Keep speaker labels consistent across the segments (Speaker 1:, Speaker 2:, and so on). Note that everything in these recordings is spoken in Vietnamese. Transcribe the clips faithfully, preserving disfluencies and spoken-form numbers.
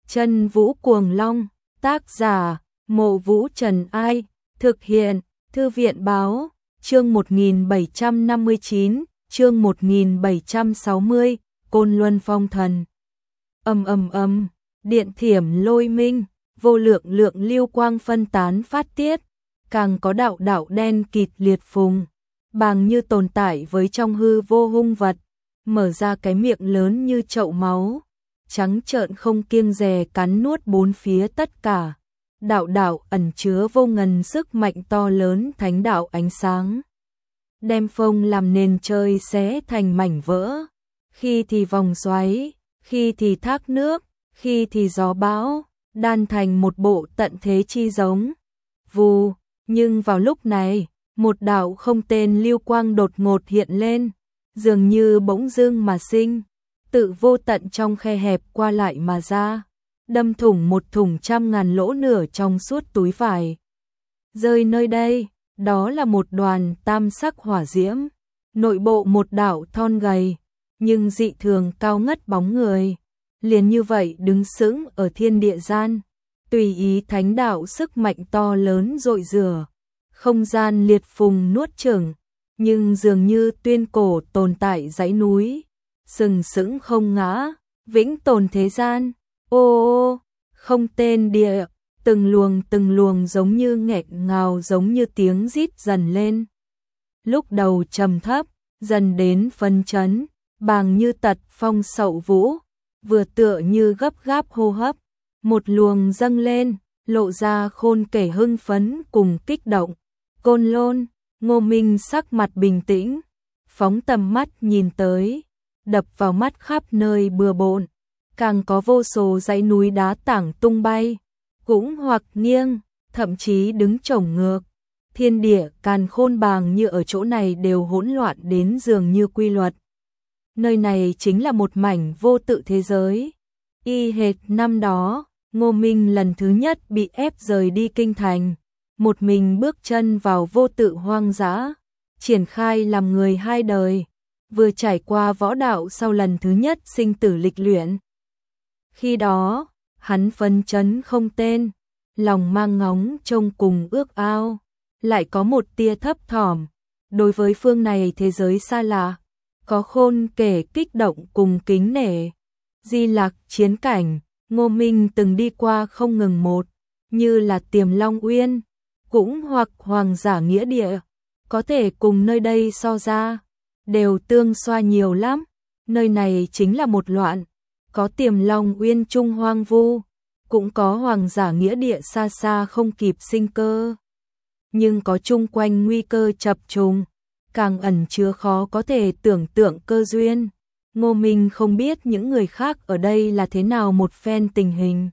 Speaker 1: Chân Vũ Cuồng Long, tác giả, Mộ Vũ Trần Ai, thực hiện, Thư viện Báo, chương một nghìn bảy trăm năm mươi chín, chương một nghìn bảy trăm sáu mươi, Côn Luân Phong Thần. Ầm ầm ầm, điện thiểm lôi minh, vô lượng lượng lưu quang phân tán phát tiết, càng có đạo đạo đen kịt liệt phùng, bàng như tồn tại với trong hư vô hung vật, mở ra cái miệng lớn như chậu máu, trắng trợn không kiêng dè cắn nuốt bốn phía tất cả. Đạo đạo ẩn chứa vô ngần sức mạnh to lớn thánh đạo ánh sáng. Đem phong làm nền trời xé thành mảnh vỡ, khi thì vòng xoáy, khi thì thác nước, khi thì gió bão, đan thành một bộ tận thế chi giống. Vù, nhưng vào lúc này, một đạo không tên lưu quang đột ngột hiện lên, dường như bỗng dưng mà sinh, tự vô tận trong khe hẹp qua lại mà ra, đâm thủng một thủng trăm ngàn lỗ nửa trong suốt túi vải. Rơi nơi đây, đó là một đoàn tam sắc hỏa diễm, nội bộ một đạo thon gầy, nhưng dị thường cao ngất bóng người, liền như vậy đứng sững ở thiên địa gian, tùy ý thánh đạo sức mạnh to lớn dội rửa, không gian liệt phùng nuốt chửng, nhưng dường như tuyên cổ tồn tại dãy núi, sừng sững không ngã, vĩnh tồn thế gian. Ô ô, không tên địa, từng luồng từng luồng giống như nghẹn ngào, giống như tiếng rít dần lên. Lúc đầu trầm thấp, dần đến phấn chấn, bàng như tật phong sậu vũ, vừa tựa như gấp gáp hô hấp, một luồng dâng lên, lộ ra khôn kể hưng phấn cùng kích động. Côn Lôn, Ngô Minh sắc mặt bình tĩnh, phóng tầm mắt nhìn tới, đập vào mắt khắp nơi bừa bộn, càng có vô số dãy núi đá tảng tung bay, cũng hoặc nghiêng, thậm chí đứng chổng ngược. Thiên địa càn khôn bàng như ở chỗ này đều hỗn loạn đến dường như quy luật. Nơi này chính là một mảnh vô tự thế giới. Y hệt năm đó, Ngô Minh lần thứ nhất bị ép rời đi kinh thành, một mình bước chân vào vô tự hoang dã, triển khai làm người hai đời, vừa trải qua võ đạo sau lần thứ nhất sinh tử lịch luyện. Khi đó, hắn phấn chấn không tên, lòng mang ngóng trông cùng ước ao, lại có một tia thấp thỏm, đối với phương này thế giới xa lạ, có khôn kể kích động cùng kính nể. Di Lạc chiến cảnh, Ngô Minh từng đi qua không ngừng một, như là Tiềm Long Uyên, cũng hoặc Hoàng Giả Nghĩa Địa, có thể cùng nơi đây so ra, đều tương xoa nhiều lắm. Nơi này chính là một loạn, có Tiềm Long Uyên trung hoang vu, cũng có Hoàng Giả Nghĩa Địa xa xa không kịp sinh cơ, nhưng có chung quanh nguy cơ chập trùng, càng ẩn chứa khó có thể tưởng tượng cơ duyên. Ngô Minh không biết những người khác ở đây là thế nào một phen tình hình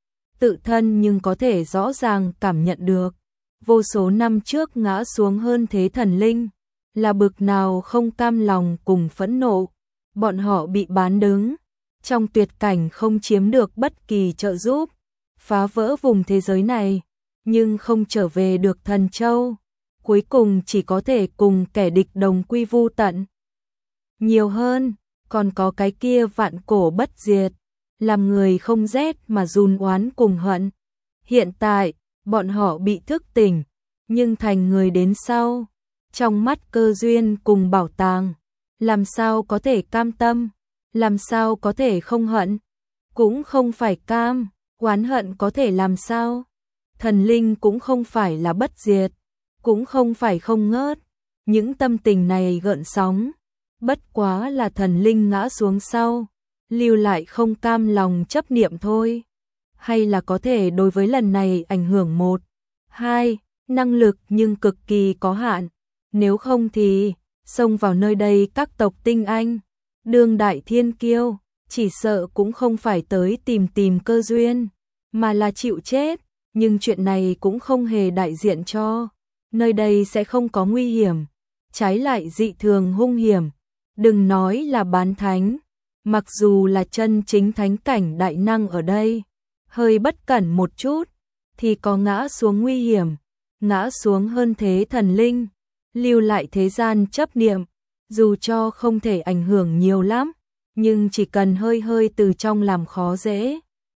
Speaker 1: tự thân, nhưng có thể rõ ràng cảm nhận được vô số năm trước ngã xuống hơn thế thần linh là bực nào không cam lòng cùng phẫn nộ. Bọn họ bị bán đứng trong tuyệt cảnh, không chiếm được bất kỳ trợ giúp, phá vỡ vùng thế giới này, nhưng không trở về được Thần Châu, cuối cùng chỉ có thể cùng kẻ địch đồng quy vu tận. Nhiều hơn, còn có cái kia vạn cổ bất diệt, làm người không rét mà run oán cùng hận. Hiện tại, bọn họ bị thức tỉnh, nhưng thành người đến sau, trong mắt cơ duyên cùng bảo tàng, làm sao có thể cam tâm, làm sao có thể không hận, cũng không phải cam, oán hận có thể làm sao. Thần linh cũng không phải là bất diệt, cũng không phải không ngớt, những tâm tình này gợn sóng, bất quá là thần linh ngã xuống sau, lưu lại không cam lòng chấp niệm thôi. Hay là có thể đối với lần này ảnh hưởng một, hai, năng lực nhưng cực kỳ có hạn, nếu không thì xông vào nơi đây các tộc tinh anh, đương đại thiên kiêu, chỉ sợ cũng không phải tới tìm tìm cơ duyên, mà là chịu chết. Nhưng chuyện này cũng không hề đại diện cho nơi đây sẽ không có nguy hiểm, trái lại dị thường hung hiểm. Đừng nói là bán thánh, mặc dù là chân chính thánh cảnh đại năng ở đây, hơi bất cẩn một chút thì có ngã xuống nguy hiểm, ngã xuống hơn thế thần linh, lưu lại thế gian chấp niệm, dù cho không thể ảnh hưởng nhiều lắm, nhưng chỉ cần hơi hơi từ trong làm khó dễ,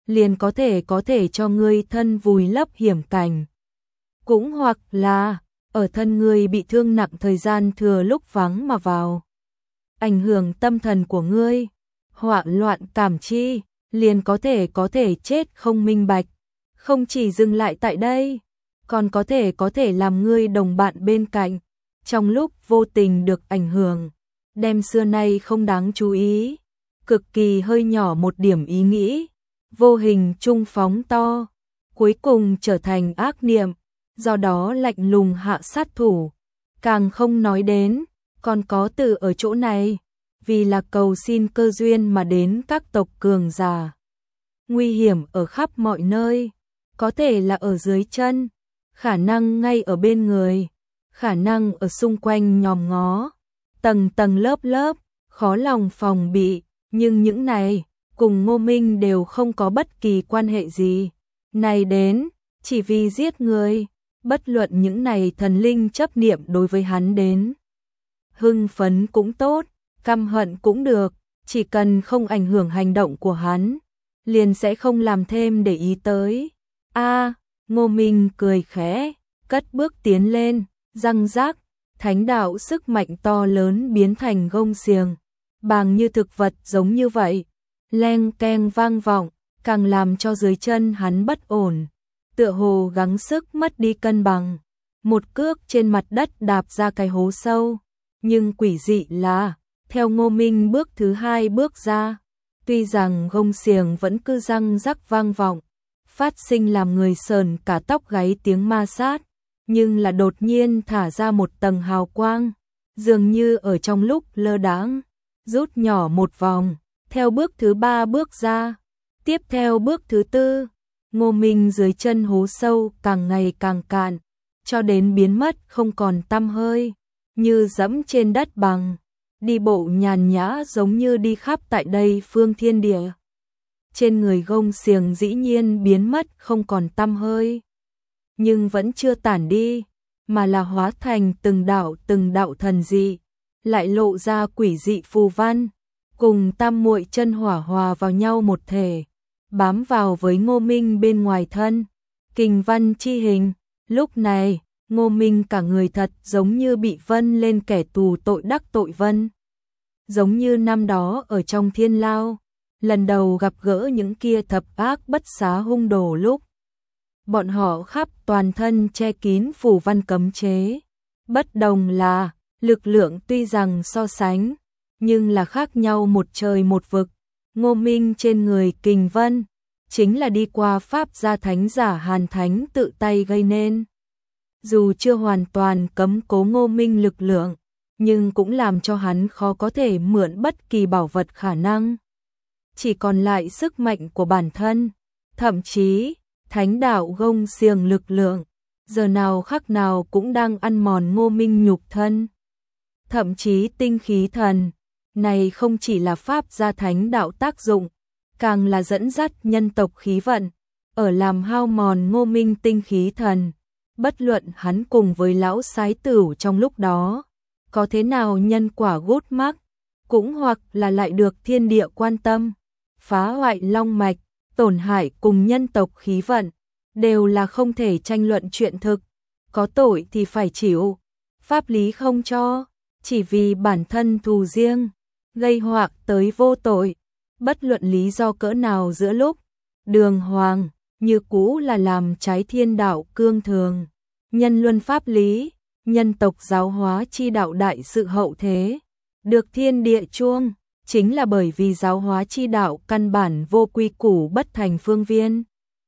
Speaker 1: liền có thể có thể cho ngươi thân vùi lấp hiểm cảnh. Cũng hoặc là, ở thân ngươi bị thương nặng thời gian thừa lúc vắng mà vào. Ảnh hưởng tâm thần của ngươi, họa loạn cảm chi, liền có thể có thể chết không minh bạch. Không chỉ dừng lại tại đây, còn có thể có thể làm ngươi đồng bạn bên cạnh, trong lúc vô tình được ảnh hưởng, đem xưa nay không đáng chú ý, cực kỳ hơi nhỏ một điểm ý nghĩ, vô hình trung phóng to, cuối cùng trở thành ác niệm, do đó lạnh lùng hạ sát thủ. Càng không nói đến, còn có từ ở chỗ này, vì là cầu xin cơ duyên mà đến các tộc cường giả. Nguy hiểm ở khắp mọi nơi, có thể là ở dưới chân, khả năng ngay ở bên người, khả năng ở xung quanh nhòm ngó, tầng tầng lớp lớp, khó lòng phòng bị, nhưng những này, cùng Ngô Minh đều không có bất kỳ quan hệ gì. Này đến, chỉ vì giết người, bất luận những này thần linh chấp niệm đối với hắn đến. Hưng phấn cũng tốt, căm hận cũng được, chỉ cần không ảnh hưởng hành động của hắn, liền sẽ không làm thêm để ý tới. A, Ngô Minh cười khẽ, cất bước tiến lên, răng rác, thánh đạo sức mạnh to lớn biến thành gông xiềng, bàng như thực vật giống như vậy, leng keng vang vọng, càng làm cho dưới chân hắn bất ổn, tựa hồ gắng sức mất đi cân bằng, một cước trên mặt đất đạp ra cái hố sâu, nhưng quỷ dị là, theo Ngô Minh bước thứ hai bước ra, tuy rằng gông xiềng vẫn cứ răng rắc vang vọng, phát sinh làm người sờn cả tóc gáy tiếng ma sát, nhưng là đột nhiên thả ra một tầng hào quang, dường như ở trong lúc lơ đãng, rút nhỏ một vòng, theo bước thứ ba bước ra, tiếp theo bước thứ tư, Ngô Minh dưới chân hố sâu càng ngày càng cạn, cho đến biến mất không còn tăm hơi, như dẫm trên đất bằng, đi bộ nhàn nhã giống như đi khắp tại đây phương thiên địa. Trên người gông xiềng dĩ nhiên biến mất không còn tăm hơi, nhưng vẫn chưa tản đi, mà là hóa thành từng đạo từng đạo thần dị, lại lộ ra quỷ dị phù văn, cùng tam muội chân hỏa hòa vào nhau một thể, bám vào với Ngô Minh bên ngoài thân, kình văn chi hình. Lúc này, Ngô Minh cả người thật giống như bị vân lên kẻ tù tội đắc tội vân. Giống như năm đó ở trong thiên lao, lần đầu gặp gỡ những kia thập ác bất xá hung đồ lúc. Bọn họ khắp toàn thân che kín phù văn cấm chế. Bất đồng là, lực lượng tuy rằng so sánh, nhưng là khác nhau một trời một vực. Ngô Minh trên người kình vân, chính là đi qua pháp gia thánh giả Hàn Thánh tự tay gây nên. Dù chưa hoàn toàn cấm cố Ngô Minh lực lượng, nhưng cũng làm cho hắn khó có thể mượn bất kỳ bảo vật khả năng. Chỉ còn lại sức mạnh của bản thân, thậm chí, thánh đạo gông xiềng lực lượng, giờ nào khắc nào cũng đang ăn mòn Ngô Minh nhục thân. Thậm chí tinh khí thần, này không chỉ là pháp gia thánh đạo tác dụng, càng là dẫn dắt nhân tộc khí vận, ở làm hao mòn Ngô Minh tinh khí thần. Bất luận hắn cùng với lão sái tửu trong lúc đó, có thế nào nhân quả gút mắc, cũng hoặc là lại được thiên địa quan tâm, phá hoại long mạch, tổn hại cùng nhân tộc khí vận, đều là không thể tranh luận chuyện thực, có tội thì phải chịu, pháp lý không cho, chỉ vì bản thân thù riêng, gây họa tới vô tội, bất luận lý do cỡ nào giữa lúc, đường hoàng, như cũ là làm trái thiên đạo cương thường, nhân luân pháp lý, nhân tộc giáo hóa chi đạo đại sự hậu thế, được thiên địa chuông, chính là bởi vì giáo hóa chi đạo căn bản vô quy củ bất thành phương viên.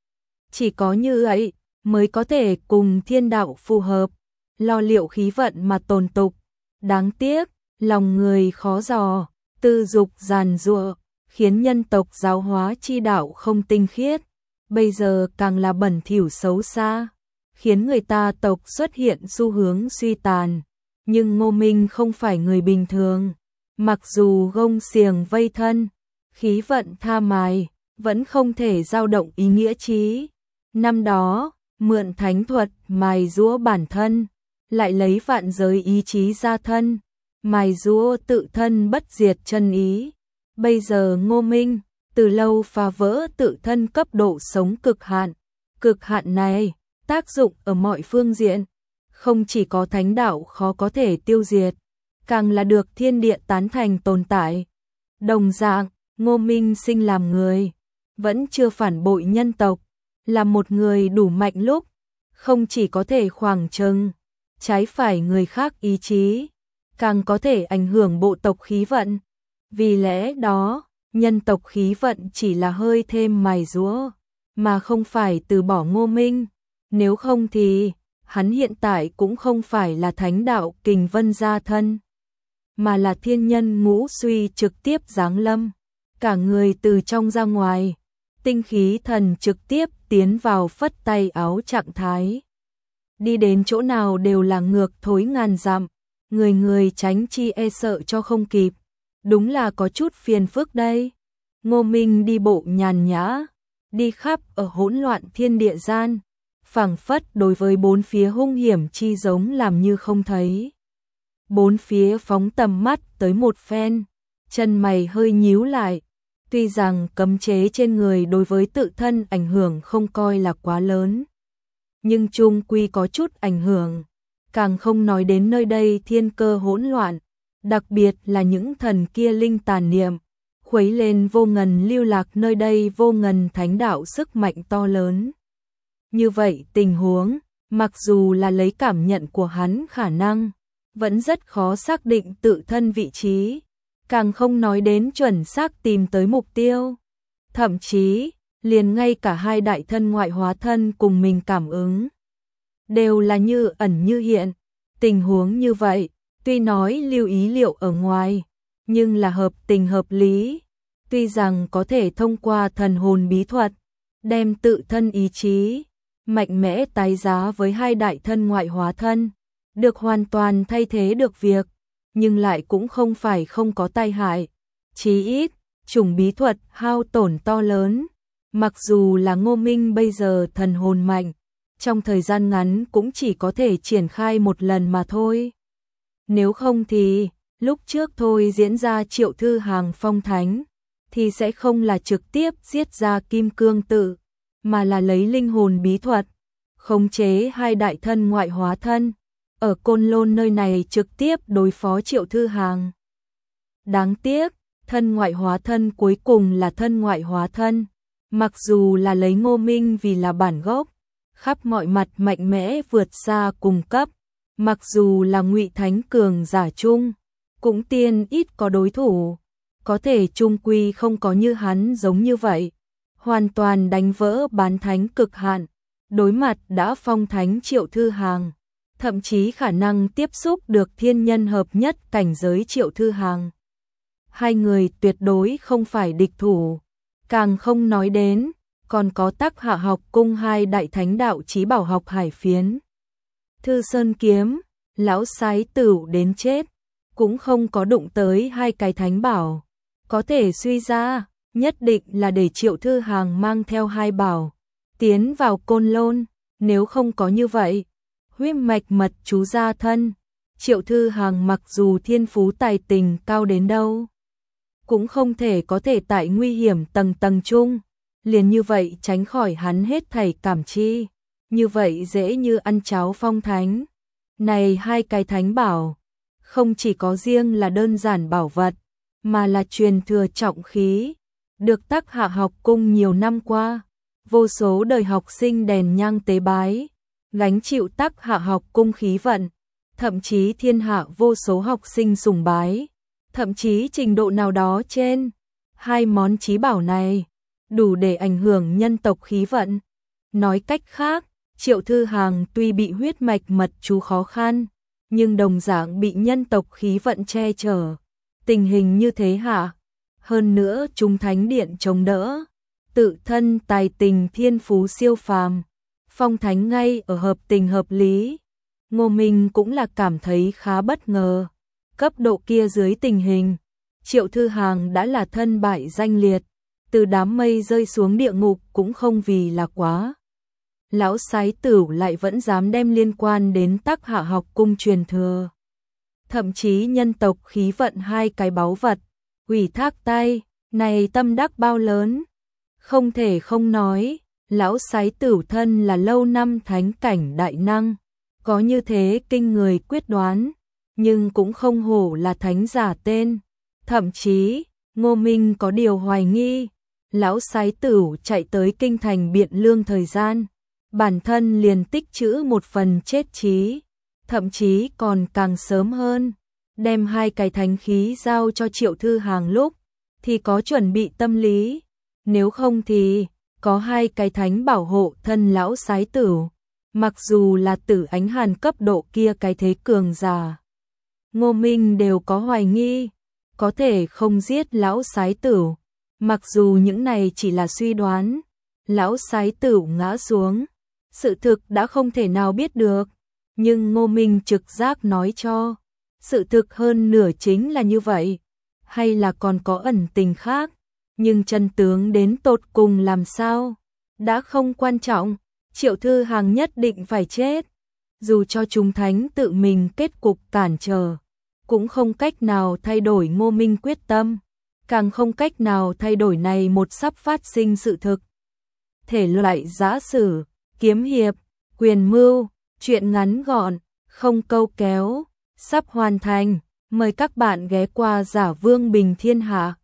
Speaker 1: Chỉ có như ấy, mới có thể cùng thiên đạo phù hợp, lo liệu khí vận mà tồn tục. Đáng tiếc, lòng người khó dò, tư dục giàn giụa, khiến nhân tộc giáo hóa chi đạo không tinh khiết, bây giờ càng là bẩn thỉu xấu xa, khiến người ta tộc xuất hiện xu hướng suy tàn. Nhưng Ngô Minh không phải người bình thường, mặc dù gông xiềng vây thân, khí vận tha mài, vẫn không thể dao động ý nghĩa chí. Năm đó, mượn thánh thuật mài giũa bản thân, lại lấy vạn giới ý chí ra thân, mài giũa tự thân bất diệt chân ý. Bây giờ Ngô Minh, từ lâu phá vỡ tự thân cấp độ sống cực hạn. Cực hạn này, tác dụng ở mọi phương diện, không chỉ có thánh đạo khó có thể tiêu diệt, càng là được thiên địa tán thành tồn tại. Đồng dạng, Ngô Minh sinh làm người, vẫn chưa phản bội nhân tộc, là một người đủ mạnh lúc, không chỉ có thể khoảng trừng, trái phải người khác ý chí, càng có thể ảnh hưởng bộ tộc khí vận. Vì lẽ đó, nhân tộc khí vận chỉ là hơi thêm mài giũa, mà không phải từ bỏ Ngô Minh. Nếu không thì, hắn hiện tại cũng không phải là thánh đạo kình vân gia thân, mà là thiên nhân ngũ suy trực tiếp giáng lâm, cả người từ trong ra ngoài, tinh khí thần trực tiếp tiến vào phất tay áo trạng thái. Đi đến chỗ nào đều là ngược thối ngàn dặm, người người tránh chi e sợ cho không kịp, đúng là có chút phiền phức đây. Ngô Minh đi bộ nhàn nhã, đi khắp ở hỗn loạn thiên địa gian, phảng phất đối với bốn phía hung hiểm chi giống làm như không thấy. Bốn phía phóng tầm mắt tới một phen, chân mày hơi nhíu lại, tuy rằng cấm chế trên người đối với tự thân ảnh hưởng không coi là quá lớn, nhưng chung quy có chút ảnh hưởng, càng không nói đến nơi đây thiên cơ hỗn loạn, đặc biệt là những thần kia linh tàn niệm, khuấy lên vô ngần lưu lạc nơi đây vô ngần thánh đạo sức mạnh to lớn. Như vậy tình huống, mặc dù là lấy cảm nhận của hắn khả năng, vẫn rất khó xác định tự thân vị trí, càng không nói đến chuẩn xác tìm tới mục tiêu. Thậm chí, liền ngay cả hai đại thân ngoại hóa thân cùng mình cảm ứng, đều là như ẩn như hiện. Tình huống như vậy, tuy nói lưu ý liệu ở ngoài, nhưng là hợp tình hợp lý. Tuy rằng có thể thông qua thần hồn bí thuật, đem tự thân ý chí, mạnh mẽ tái giá với hai đại thân ngoại hóa thân, được hoàn toàn thay thế được việc, nhưng lại cũng không phải không có tai hại. Chí ít, chủng bí thuật hao tổn to lớn, mặc dù là Ngô Minh bây giờ thần hồn mạnh, trong thời gian ngắn cũng chỉ có thể triển khai một lần mà thôi. Nếu không thì, lúc trước thôi diễn ra Triệu Thư Hàng phong thánh, thì sẽ không là trực tiếp giết ra kim cương tự, mà là lấy linh hồn bí thuật, khống chế hai đại thân ngoại hóa thân, ở Côn Lôn nơi này trực tiếp đối phó Triệu Thư Hàng. Đáng tiếc, thân ngoại hóa thân cuối cùng là thân ngoại hóa thân, mặc dù là lấy Ngô Minh vì là bản gốc, khắp mọi mặt mạnh mẽ vượt xa cùng cấp, mặc dù là Ngụy Thánh cường giả chung, cũng tiên ít có đối thủ, có thể chung quy không có như hắn giống như vậy, hoàn toàn đánh vỡ bán thánh cực hạn, đối mặt đã phong thánh Triệu Thư Hàng, thậm chí khả năng tiếp xúc được thiên nhân hợp nhất cảnh giới Triệu Thư Hàng. Hai người tuyệt đối không phải địch thủ, càng không nói đến, còn có Tắc Hạ học cung hai đại thánh đạo chí bảo học hải phiến. Thư Sơn kiếm, lão sái tửu đến chết, cũng không có đụng tới hai cái thánh bảo. Có thể suy ra, nhất định là để Triệu Thư Hàng mang theo hai bảo, tiến vào Côn Lôn, nếu không có như vậy, huyết mạch mật chú gia thân, Triệu Thư Hàng mặc dù thiên phú tài tình cao đến đâu, cũng không thể có thể tại nguy hiểm tầng tầng chung, liền như vậy tránh khỏi hắn hết thảy cảm chi, như vậy dễ như ăn cháo phong thánh. Này hai cái thánh bảo, không chỉ có riêng là đơn giản bảo vật, mà là truyền thừa trọng khí, được Tắc Hạ học cung nhiều năm qua, vô số đời học sinh đèn nhang tế bái, gánh chịu Tắc Hạ học cung khí vận, thậm chí thiên hạ vô số học sinh sùng bái, thậm chí trình độ nào đó trên hai món chí bảo này, đủ để ảnh hưởng nhân tộc khí vận. Nói cách khác, Triệu Thư Hàng tuy bị huyết mạch mật chú khó khăn, nhưng đồng dạng bị nhân tộc khí vận che chở. Tình hình như thế hả? Hơn nữa chúng thánh điện chống đỡ, tự thân tài tình thiên phú siêu phàm, phong thánh ngay ở hợp tình hợp lý. Ngô Minh cũng là cảm thấy khá bất ngờ. Cấp độ kia dưới tình hình, Triệu Thư Hàng đã là thân bại danh liệt, từ đám mây rơi xuống địa ngục cũng không vì là quá. Lão sái tửu lại vẫn dám đem liên quan đến Tắc Hạ học cung truyền thừa, thậm chí nhân tộc khí vận hai cái báu vật, ủy thác tay, Này tâm đắc bao lớn, không thể không nói, lão sái tử thân là lâu năm thánh cảnh đại năng, có như thế kinh người quyết đoán, nhưng cũng không hổ là thánh giả tên. Thậm chí, Ngô Minh có điều hoài nghi, lão sái tử chạy tới kinh thành Biện Lương thời gian, bản thân liền tích trữ một phần chết trí, thậm chí còn càng sớm hơn, đem hai cái thánh khí giao cho Triệu Thư Hàng lúc, thì có chuẩn bị tâm lý, nếu không thì có hai cái thánh bảo hộ thân lão sái tử, mặc dù là Tử Ánh Hàn cấp độ kia cái thế cường giả. Ngô Minh đều có hoài nghi, có thể không giết lão sái tử, mặc dù những này chỉ là suy đoán, lão sái tử ngã xuống, sự thực đã không thể nào biết được, nhưng Ngô Minh trực giác nói cho, sự thực hơn nửa chính là như vậy, hay là còn có ẩn tình khác, nhưng chân tướng đến tột cùng làm sao, đã không quan trọng, Triệu Thư Hàng nhất định phải chết, dù cho chúng thánh tự mình kết cục cản trở, cũng không cách nào thay đổi Ngô Minh quyết tâm, càng không cách nào thay đổi này một sắp phát sinh sự thực. Thể loại giã sử, kiếm hiệp, quyền mưu, truyện ngắn gọn, không câu kéo, sắp hoàn thành, mời các bạn ghé qua Giả Vương Bình Thiên Hạ.